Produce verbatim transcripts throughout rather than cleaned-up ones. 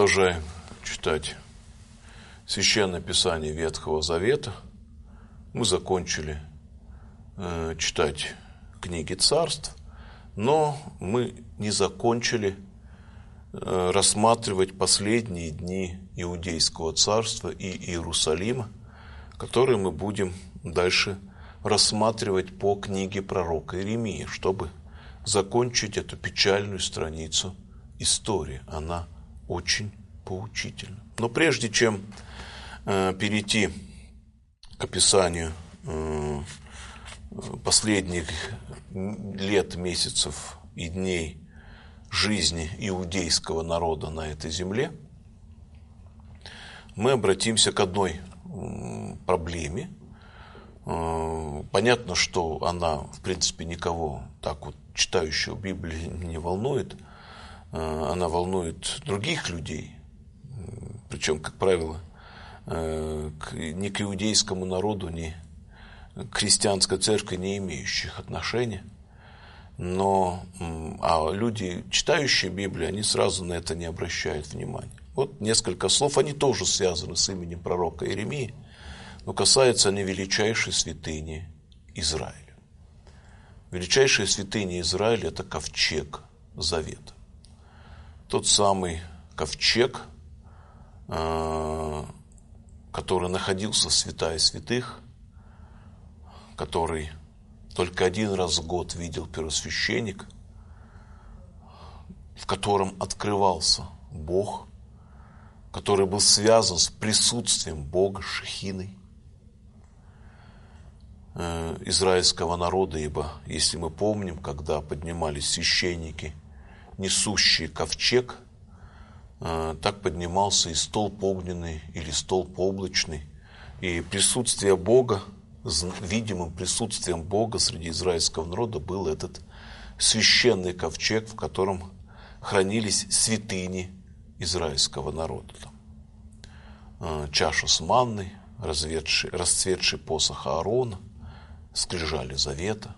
продолжаем читать Священное Писание Ветхого Завета. Мы закончили э, читать книги Царств, но мы не закончили э, рассматривать последние дни Иудейского царства и Иерусалима, которые мы будем дальше рассматривать по книге пророка Иеремии, чтобы закончить эту печальную страницу истории. Она очень поучительна. Но прежде чем э, перейти к описанию э, последних лет, месяцев и дней жизни иудейского народа на этой земле, мы обратимся к одной э, проблеме. Э, понятно, что она, в принципе, никого так вот читающего Библию не волнует. Она волнует других людей, причем, как правило, ни к иудейскому народу, ни к христианской церкви не имеющих отношения. Но а люди, читающие Библию, они сразу на это не обращают внимания. Вот несколько слов, они тоже связаны с именем пророка Иеремии, но касаются они величайшей святыни Израиля. Величайшая святыня Израиля – это ковчег Завета. Тот самый ковчег, который находился в святая святых, который только один раз в год видел первосвященник, в котором открывался Бог, который был связан с присутствием Бога, Шехиной, израильского народа, ибо, если мы помним, когда поднимались священники, несущий ковчег, так поднимался и столб огненный или столб облачный, и присутствие Бога, видимым присутствием Бога среди израильского народа был этот священный ковчег, в котором хранились святыни израильского народа. Чаша с манной, расцветший посох Аарона, скрижали завета.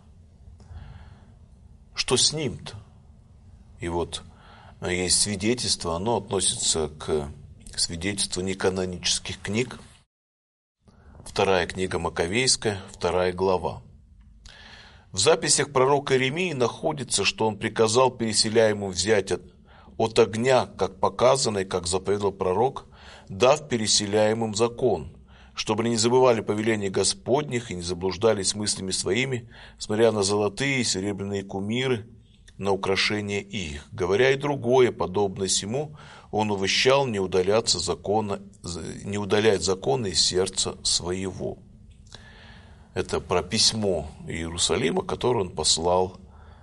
Что с ним-то? И вот есть свидетельство, оно относится к свидетельству неканонических книг. Вторая книга Маковейская, вторая глава. В записях пророка Иеремии находится, что он приказал переселяемым взять от, от огня, как показано и как заповедал пророк, дав переселяемым закон, чтобы они не забывали повелений Господних и не заблуждались мыслями своими, смотря на золотые и серебряные кумиры, на украшение их. Говоря и другое, подобное сему, он увещал не удаляться закона, не удалять закона из сердца своего. Это про письмо Иерусалима, которое он послал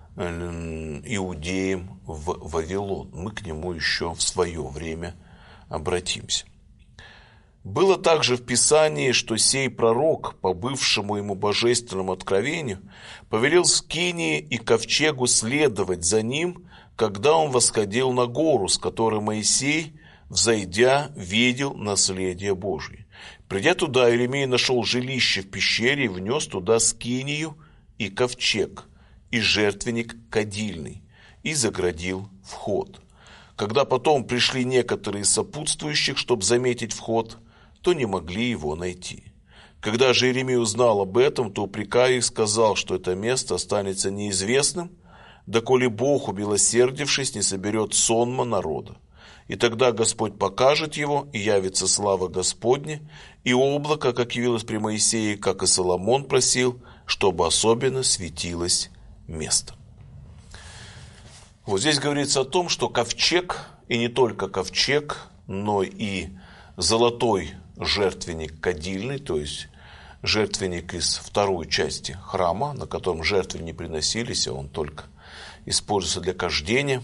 иудеям в Вавилон. Мы к нему еще в свое время обратимся. Было также в Писании, что сей пророк, по бывшему ему божественному откровению, повелел скинии и ковчегу следовать за ним, когда он восходил на гору, с которой Моисей, взойдя, видел наследие Божие. Придя туда, Иеремия нашел жилище в пещере и внес туда скинию и ковчег, и жертвенник кадильный, и заградил вход. Когда потом пришли некоторые из сопутствующих, чтобы заметить вход, то не могли его найти. Когда же Иеремия узнал об этом, то, упрекая их, сказал, что это место останется неизвестным, доколе Бог, умилосердившись, не соберет сонма народа. И тогда Господь покажет его, и явится слава Господня, и облако, как явилось при Моисее, как и Соломон просил, чтобы особенно светилось место. Вот здесь говорится о том, что ковчег, и не только ковчег, но и золотой жертвенник кадильный, то есть жертвенник из второй части храма, на котором жертвы не приносились, а он только используется для кождения,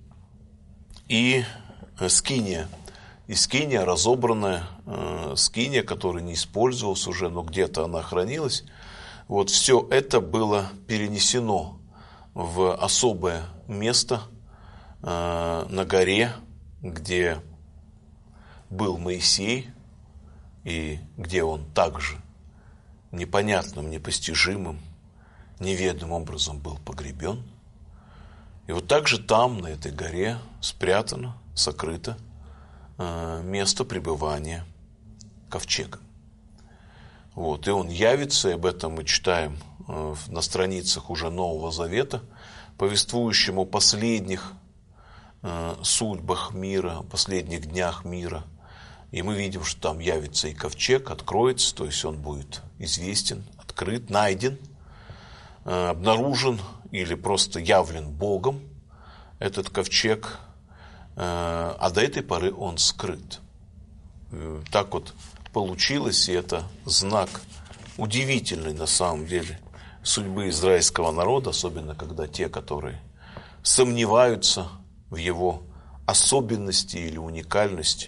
и скиния, и скиния, разобранная э, скиния, которая не использовалась уже, но где-то она хранилась. Вот все это было перенесено в особое место э, на горе, где был Моисей, и где он также непонятным, непостижимым, неведомым образом был погребен. И вот также там, на этой горе, спрятано, сокрыто место пребывания ковчега. Вот, и он явится, и об этом мы читаем на страницах уже Нового Завета, повествующим о последних судьбах мира, о последних днях мира. И мы видим, что там явится и ковчег, откроется, то есть он будет известен, открыт, найден, обнаружен или просто явлен Богом, этот ковчег, а до этой поры он скрыт. Так вот получилось, и это знак удивительный на самом деле судьбы израильского народа, особенно когда те, которые сомневаются в его особенности или уникальности.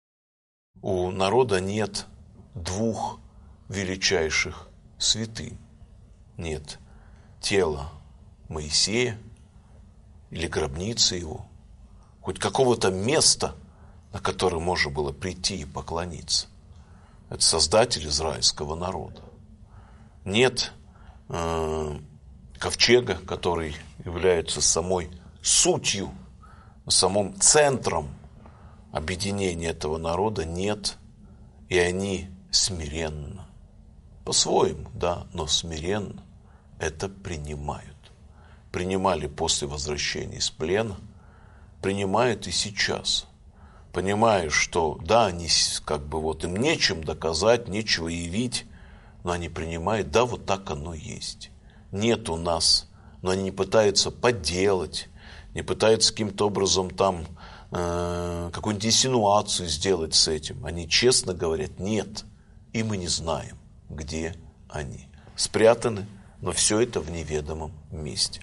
У народа нет двух величайших святынь. Нет тела Моисея или гробницы его, хоть какого-то места, на которое можно было прийти и поклониться. Это создатель израильского народа. Нет э, ковчега, который является самой сутью, самым центром объединения этого народа, нет, и они смиренно, по-своему, да, но смиренно это принимают. Принимали после возвращения из плена, принимают и сейчас. Понимают, что да, они как бы вот им нечем доказать, нечего явить, но они принимают, да, вот так оно есть. Нет у нас, но они не пытаются подделать, не пытаются каким-то образом там э, какую-нибудь инсинуацию сделать с этим. Они честно говорят, нет, и мы не знаем, где они. Спрятаны, но все это в неведомом месте.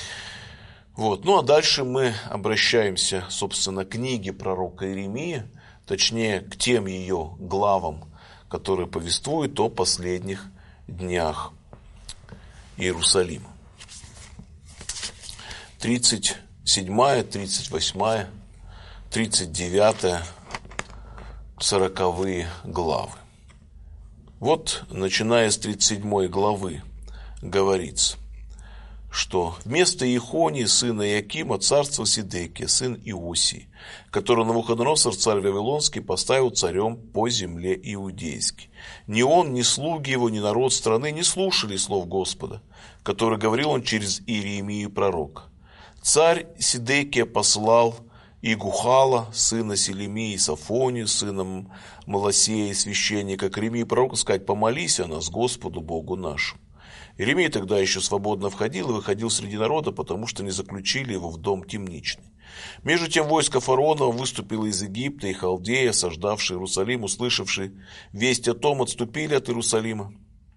Вот. Ну а дальше мы обращаемся, собственно, к книге пророка Иеремии, точнее к тем ее главам, которые повествуют о последних днях Иерусалима. тридцать седьмая, тридцать восьмая, тридцать девятая, сороковые главы. Вот, начиная с тридцать седьмой главы, говорится, что вместо Иехонии, сына Иакима, царствовал Сидекия, сын Иосии, которого Навуходоносор, царь Вавилонский, поставил царем по земле иудейской. Ни он, ни слуги его, ни народ страны не слушали слов Господа, который говорил он через Иеремию пророка. Царь Сидекия послал Игухала, сына Селемии, Сафонию, сыном Малосея, священника, к Иеремии пророку, сказать: помолись о нас Господу Богу нашему. Иеремия тогда еще свободно входил и выходил среди народа, потому что не заключили его в дом темничный. Между тем войско фараонова выступило из Египта, и халдеи, осаждавшие Иерусалим, услышавшие весть о том, отступили от Иерусалима.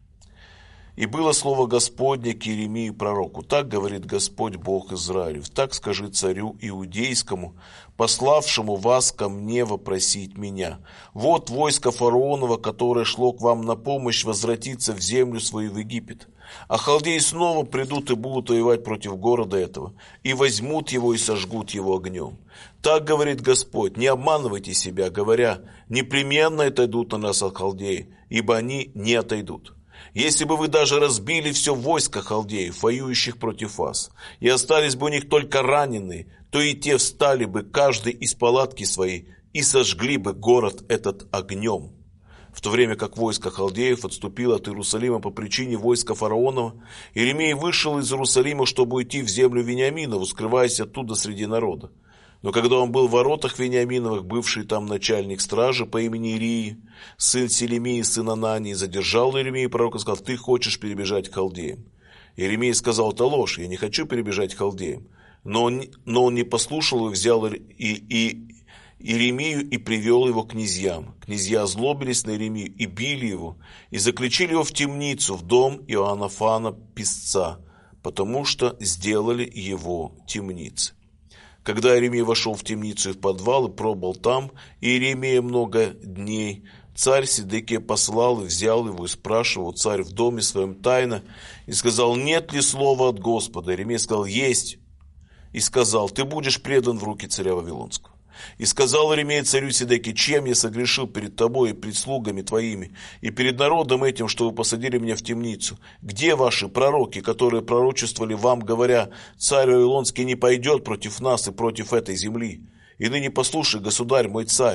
И было слово Господне к Иеремии пророку: так говорит Господь Бог Израилев, так скажи царю иудейскому, пославшему вас ко мне вопросить меня. Вот войско фараонова, которое шло к вам на помощь, возвратится в землю свою в Египет. А халдеи снова придут и будут воевать против города этого, и возьмут его и сожгут его огнем. Так говорит Господь: не обманывайте себя, говоря: непременно отойдут на нас от халдеи, ибо они не отойдут. Если бы вы даже разбили все войско халдеев, воюющих против вас, и остались бы у них только раненые, то и те встали бы каждый из палатки своей и сожгли бы город этот огнем. В то время как войско халдеев отступило от Иерусалима по причине войска фараонова, Иеремия вышел из Иерусалима, чтобы уйти в землю Вениаминову, скрываясь оттуда среди народа. Но когда он был в воротах Вениаминовых, бывший там начальник стражи по имени Ирии, сын Селемии, сын Анании, задержал Иеремию пророка и сказал: ты хочешь перебежать к халдеям? Иеремия сказал: это ложь, я не хочу перебежать к халдеям. Но он, но он не послушал и взял и, и, Иеремию и привел его к князьям. Князья озлобились на Иеремию и били его, и заключили его в темницу, в дом Иоаннафана писца, потому что сделали его темницей. Когда Иеремия вошел в темницу и в подвал и пробыл там, Иеремия много дней, царь Сидекия послал и взял его, и спрашивал царь в доме своем тайно, и сказал: нет ли слова от Господа? Иеремия сказал: есть. И сказал: ты будешь предан в руки царя Вавилонского. И сказал Иеремия царю Сидекии: чем я согрешил перед тобой и пред слугами твоими, и перед народом этим, что вы посадили меня в темницу? Где ваши пророки, которые пророчествовали вам, говоря: царь Вавилонский не пойдет против нас и против этой земли? И ныне послушай, государь мой царь,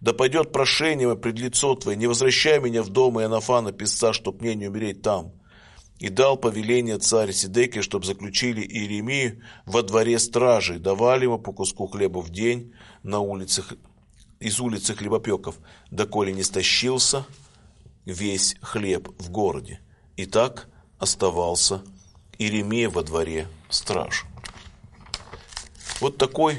Да пойдет прошение мое пред лицо Твое, не возвращай меня в дом Иоаннафана, писца, чтоб мне не умереть там. И дал повеление царь Седекия, чтоб заключили Иеремию во дворе стражи, давали ему по куску хлеба в день на улицах, из улицы хлебопеков, доколе не стащился весь хлеб в городе. И так оставался Иеремия во дворе стражи. Вот такой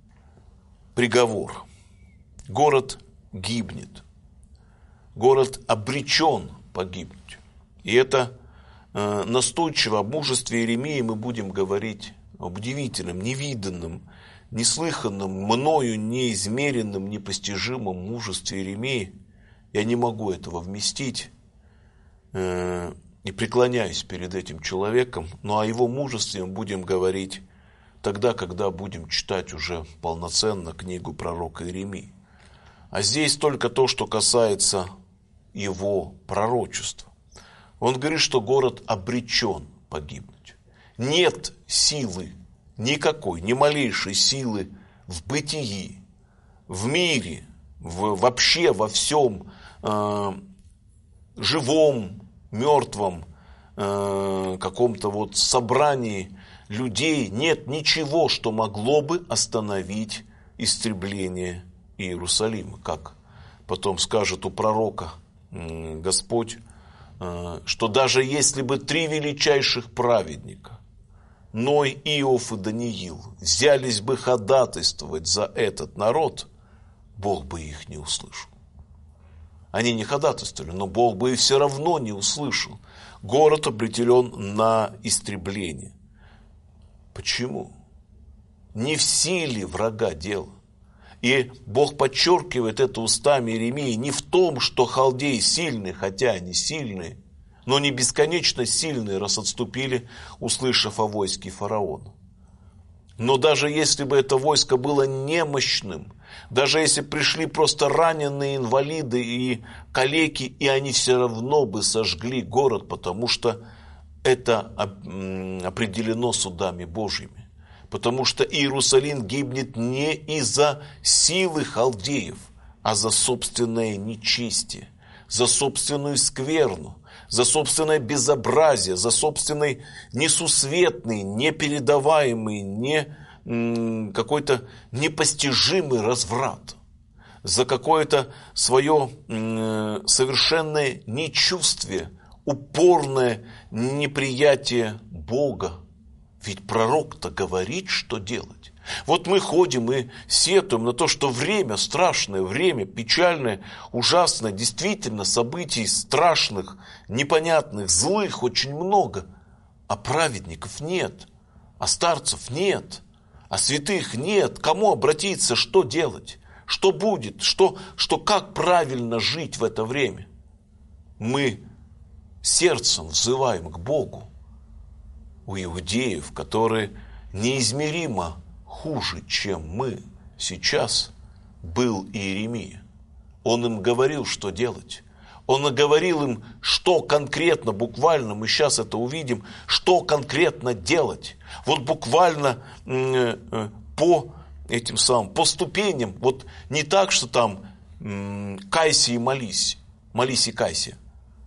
приговор. Город гибнет. Город обречен погибнуть. И это э, настойчиво об мужестве Иеремии мы будем говорить, об удивительном, невиданном, неслыханном, мною неизмеренном, непостижимом мужестве Иеремии. Я не могу этого вместить э, и преклоняюсь перед этим человеком, но о его мужестве мы будем говорить тогда, когда будем читать уже полноценно книгу пророка Иеремии. А здесь только то, что касается его пророчества. Он говорит, что город обречен погибнуть. Нет силы, никакой, ни малейшей силы в бытии, в мире, в, вообще во всем э, живом, мертвом, э, каком-то вот собрании людей. Нет ничего, что могло бы остановить истребление Иерусалима. Как потом скажет у пророка э, Господь, э, что даже если бы три величайших праведника, Ной, Иов и Даниил, взялись бы ходатайствовать за этот народ, Бог бы их не услышал. Они не ходатайствовали, но Бог бы их все равно не услышал. Город определен на истребление. Почему? Не в силе врага дело. И Бог подчеркивает это устами Иеремии не в том, что халдеи сильны, хотя они сильные, но не бесконечно сильные, раз отступили, услышав о войске фараона. Но даже если бы это войско было немощным, даже если пришли просто раненые инвалиды и калеки, и они все равно бы сожгли город, потому что это определено судами Божьими. Потому что Иерусалим гибнет не из-за силы халдеев, а за собственное нечестие, за собственную скверну, за собственное безобразие, за собственный несусветный, непередаваемый, не, м, какой-то непостижимый разврат, за какое-то свое м, совершенное нечувствие, упорное неприятие Бога. Ведь пророк-то говорит, что делать. Вот мы ходим и сетуем на то, что время страшное, время печальное, ужасное, действительно событий страшных, непонятных, злых очень много. А праведников нет, а старцев нет, а святых нет. Кому обратиться, что делать, что будет, что, что, как правильно жить в это время? Мы сердцем взываем к Богу. У иудеев, которые неизмеримо хуже, чем мы сейчас, был Иеремия. Он им говорил, что делать. Он говорил им, что конкретно, буквально, мы сейчас это увидим, что конкретно делать. Вот буквально э, э, по этим самым, по ступеням, вот не так, что там э, кайся и молись, молись и кайся,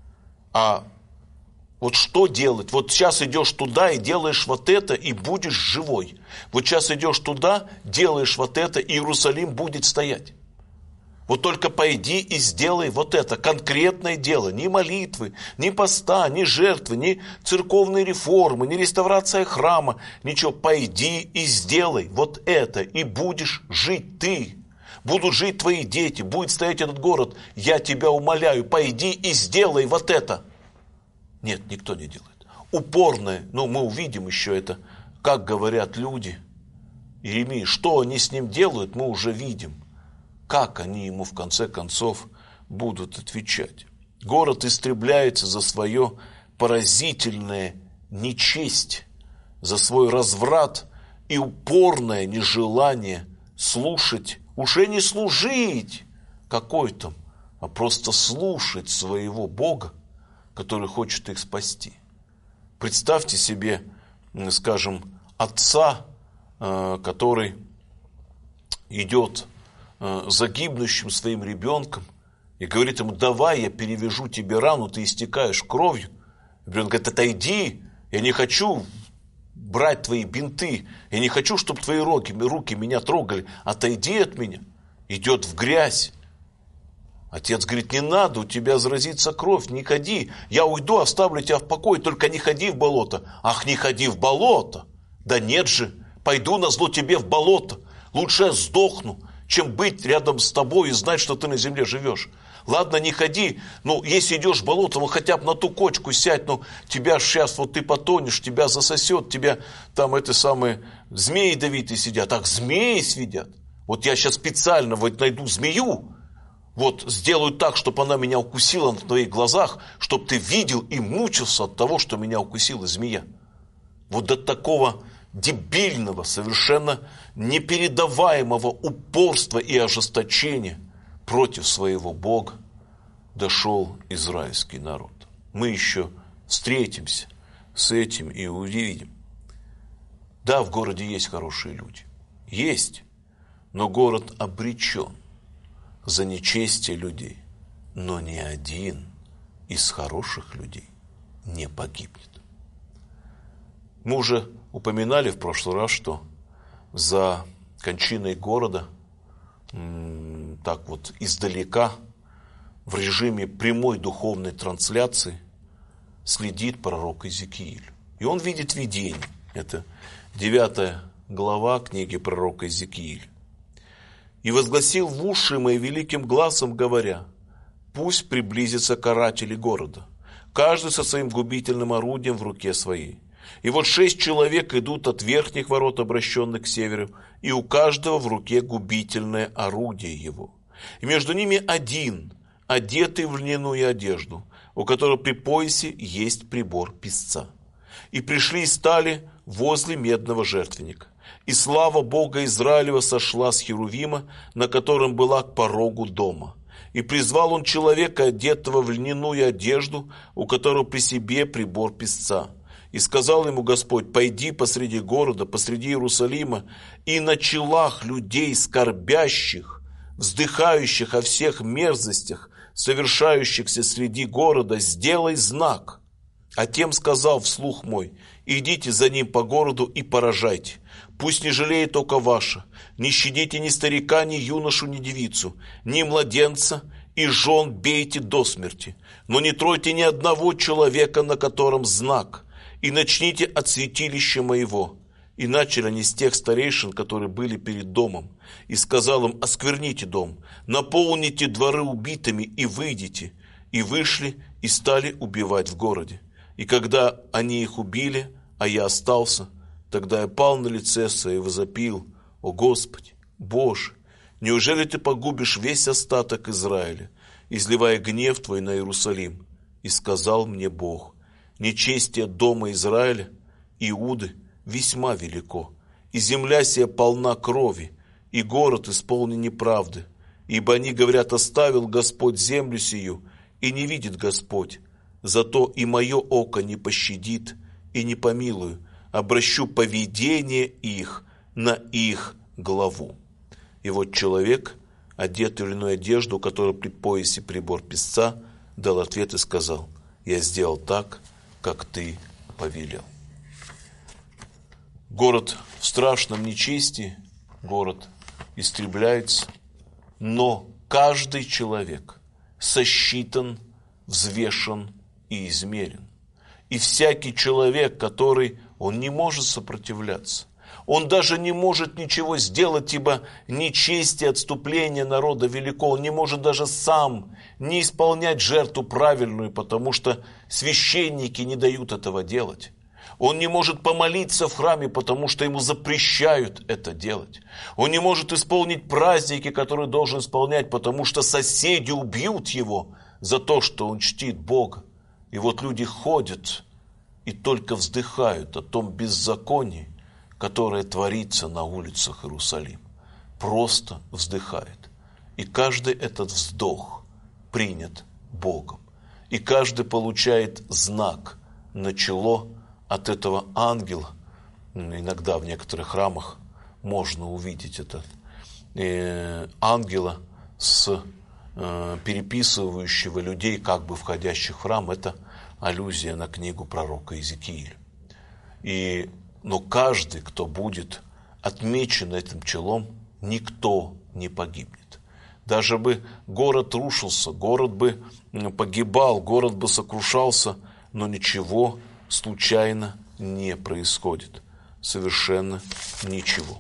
а вот что делать? Вот сейчас идешь туда и делаешь вот это, и будешь живой. Вот сейчас идешь туда, делаешь вот это, и Иерусалим будет стоять. Вот только пойди и сделай вот это, конкретное дело. Ни молитвы, ни поста, ни жертвы, ни церковной реформы, ни реставрация храма. Ничего, пойди и сделай вот это, и будешь жить ты. Будут жить твои дети, будет стоять этот город. Я тебя умоляю, пойди и сделай вот это. Нет, никто не делает. Упорное, но мы увидим еще это, как говорят люди. Иеремия, что они с ним делают, мы уже видим. Как они ему в конце концов будут отвечать. Город истребляется за свое поразительное нечесть, за свой разврат и упорное нежелание слушать, уже не служить какой-то, а просто слушать своего Бога, который хочет их спасти. Представьте себе, скажем, отца, который идет э, за гибнущим своим ребенком и говорит ему: давай я перевяжу тебе рану, ты истекаешь кровью. Ребенок говорит: отойди, я не хочу брать твои бинты, я не хочу, чтобы твои руки, руки меня трогали, отойди от меня. Идет в грязь. Отец говорит: не надо, у тебя заразится кровь, не ходи, я уйду, оставлю тебя в покое, только не ходи в болото. Ах, не ходи в болото? Да нет же, пойду назло тебе в болото, лучше я сдохну, чем быть рядом с тобой и знать, что ты на земле живешь. Ладно, не ходи, ну, если идешь в болото, ну, хотя бы на ту кочку сядь, ну, тебя сейчас вот ты потонешь, тебя засосет, тебя там эти самые змеи ядовитые сидят. Так, змеи сидят. Вот я сейчас специально вот найду змею, вот сделаю так, чтобы она меня укусила на твоих глазах, чтобы ты видел и мучился от того, что меня укусила змея. Вот до такого дебильного, совершенно непередаваемого упорства и ожесточения против своего Бога дошел израильский народ. Мы еще встретимся с этим и увидим. Да, в городе есть хорошие люди. Есть. Но город обречен за нечестие людей. Но ни один из хороших людей не погибнет. Мы уже упоминали в прошлый раз, что за кончиной города так вот издалека в режиме прямой духовной трансляции следит пророк Иезекииль. И он видит видение. Это девятая глава книги пророка Иезекииля. «И возгласил в уши мои великим гласом, говоря: пусть приблизится каратели города, каждый со своим губительным орудием в руке своей. И вот шесть человек идут от верхних ворот, обращенных к северу, и у каждого в руке губительное орудие его. И между ними один, одетый в льняную одежду, у которого при поясе есть прибор песца. И пришли и стали возле медного жертвенника. И слава Бога Израилева сошла с Херувима, на котором была к порогу дома. И призвал он человека, одетого в льняную одежду, у которого при себе прибор песца. И сказал ему Господь: пойди посреди города, посреди Иерусалима, и на челах людей скорбящих, вздыхающих о всех мерзостях, совершающихся среди города, сделай знак. А тем сказал вслух мой: идите за ним по городу и поражайте. Пусть не жалеет око ваше, не щадите ни старика, ни юношу, ни девицу, ни младенца, и жен бейте до смерти, но не тройте ни одного человека, на котором знак, и начните от святилища моего». И начали они с тех старейшин, которые были перед домом, и сказал им: оскверните дом, наполните дворы убитыми и выйдите. И вышли и стали убивать в городе. И когда они их убили, а я остался, тогда я пал на лице свое и возопил: о Господи, Боже, неужели ты погубишь весь остаток Израиля, изливая гнев твой на Иерусалим? И сказал мне Бог: нечестие дома Израиля, Иуды, весьма велико, и земля сия полна крови, и город исполнен неправды. Ибо они говорят: оставил Господь землю сию, и не видит Господь. Зато и мое око не пощадит и не помилую, обращу поведение их на их главу. И вот человек, одетый в льняную одежду, у которого при поясе прибор песца, дал ответ и сказал: я сделал так, как ты повелел. Город в страшном нечестии, город истребляется, но каждый человек сосчитан, взвешен и измерен. И всякий человек, который, он не может сопротивляться, он даже не может ничего сделать, ибо нечестие, отступление народа велико, он не может даже сам не исполнять жертву правильную, потому что священники не дают этого делать. Он не может помолиться в храме, потому что ему запрещают это делать. Он не может исполнить праздники, которые должен исполнять, потому что соседи убьют его за то, что он чтит Бога. И вот люди ходят и только вздыхают о том беззаконии, которое творится на улицах Иерусалима. Просто вздыхают. И каждый этот вздох принят Богом. И каждый получает знак на чело от этого ангела. Иногда в некоторых храмах можно увидеть этот э, ангела, с, э, переписывающего людей, как бы входящих в храм, это аллюзия на книгу пророка Иезекииля. И, но каждый, кто будет отмечен этим челом, никто не погибнет. Даже бы город рушился, город бы погибал, город бы сокрушался, но ничего случайно не происходит. Совершенно ничего.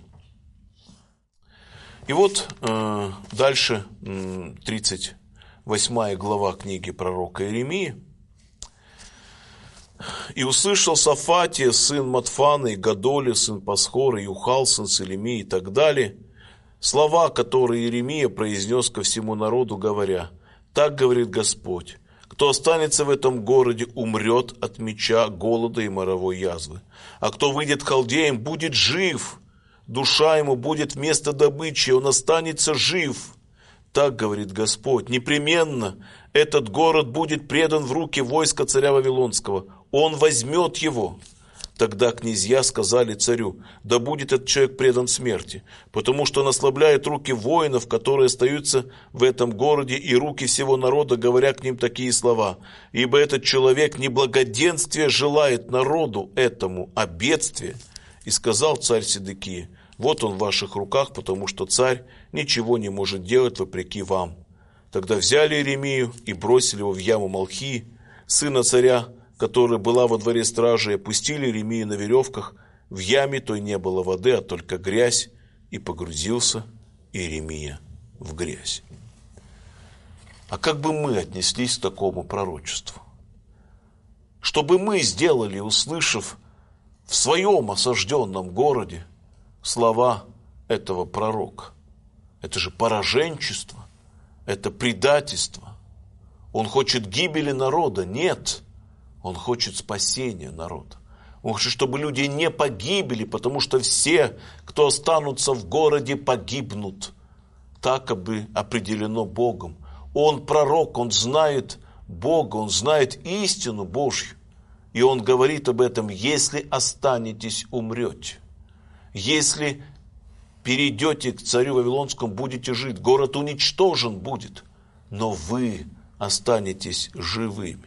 И вот э, дальше э, тридцать восьмая глава книги пророка Иеремии. «И услышал Сафатия, сын Матфана, и Гадоли, сын Пасхора, и Юхал, сын Селемии» и так далее. Слова, которые Иеремия произнес ко всему народу, говоря: «Так говорит Господь, кто останется в этом городе, умрет от меча, голода и моровой язвы. А кто выйдет к халдеям, будет жив, душа ему будет вместо добычи, он останется жив. Так говорит Господь, непременно этот город будет предан в руки войска царя Вавилонского, он возьмет его». Тогда князья сказали царю: «Да будет этот человек предан смерти, потому что он ослабляет руки воинов, которые остаются в этом городе, и руки всего народа, говоря к ним такие слова. Ибо этот человек не благоденствия желает народу этому, а бедствия». И сказал царь Седекия: «Вот он в ваших руках, потому что царь ничего не может делать вопреки вам». Тогда взяли Иеремию и бросили его в яму Малхии, сына царя, которая была во дворе стражи, и опустили Иеремию на веревках. В яме той не было воды, а только грязь, и погрузился Иеремия в грязь. А как бы мы отнеслись к такому пророчеству? Что бы мы сделали, услышав в своем осажденном городе слова этого пророка? Это же пораженчество, это предательство. Он хочет гибели народа? Нет. Он хочет спасения народа. Он хочет, чтобы люди не погибли, потому что все, кто останутся в городе, погибнут. Так как бы определено Богом. Он пророк, он знает Бога, он знает истину Божью. И он говорит об этом: если останетесь, умрете. Если перейдете к царю Вавилонскому, будете жить. Город уничтожен будет, но вы останетесь живыми.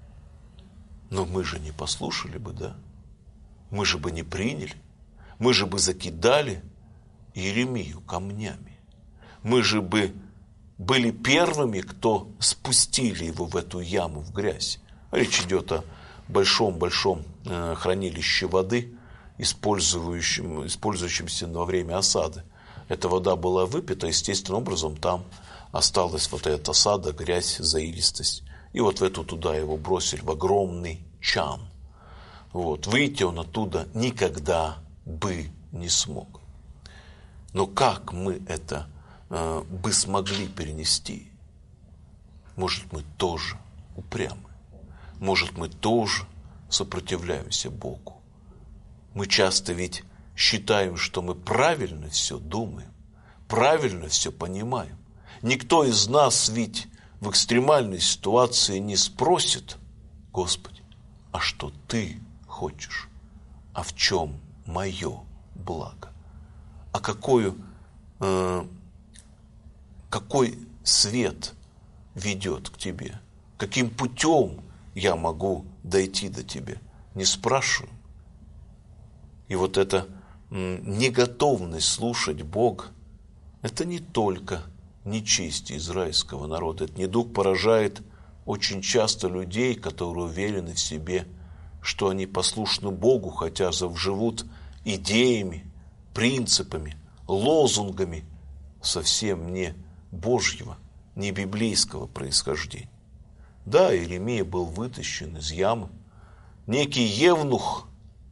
Но мы же не послушали бы, да? Мы же бы не приняли. Мы же бы закидали Иеремию камнями. Мы же бы были первыми, кто спустили его в эту яму, в грязь. Речь идет о большом-большом хранилище воды, использующем, использующемся во время осады. Эта вода была выпита, естественным образом там осталась вот эта осада, грязь, заилистость. И вот в эту туда его бросили, в огромный чан. Вот. Выйти он оттуда никогда бы не смог. Но как мы это э, бы смогли перенести? Может, мы тоже упрямы. Может, мы тоже сопротивляемся Богу. Мы часто ведь считаем, что мы правильно все думаем, правильно все понимаем. Никто из нас ведь в экстремальной ситуации не спросит: Господи, а что Ты хочешь? А в чем мое благо? А какую, э, какой свет ведет к Тебе? Каким путем я могу дойти до Тебя? Не спрашиваем. И вот эта м, неготовность слушать Бога, это не только нечестие израильского народа. Этот недуг поражает очень часто людей, которые уверены в себе, что они послушны Богу, хотя живут идеями, принципами, лозунгами совсем не Божьего, не библейского происхождения. Да, Иеремия был вытащен из ямы. Некий евнух,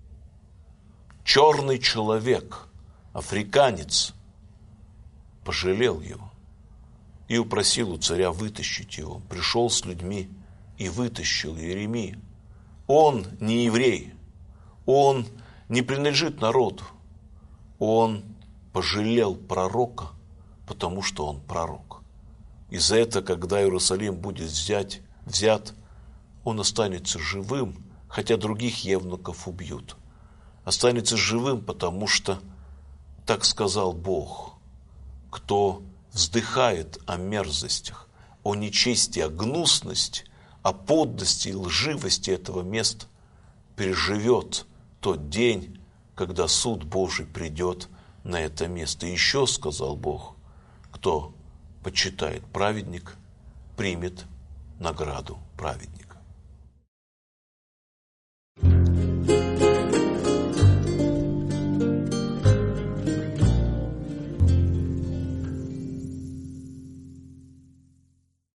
черный человек, африканец, пожалел его и упросил у царя вытащить его. Пришел с людьми и вытащил Иеремию. Он не еврей, он не принадлежит народу. Он пожалел пророка, потому что он пророк. И за это, когда Иерусалим будет взять, взят, он останется живым, хотя других евнуков убьют. Останется живым, потому что так сказал Бог. кто вздыхает о мерзостях, о нечестии, о гнусности, о подлости и лживости этого места, переживет тот день, когда суд Божий придет на это место. И еще сказал Бог, кто почитает праведник, примет награду праведника.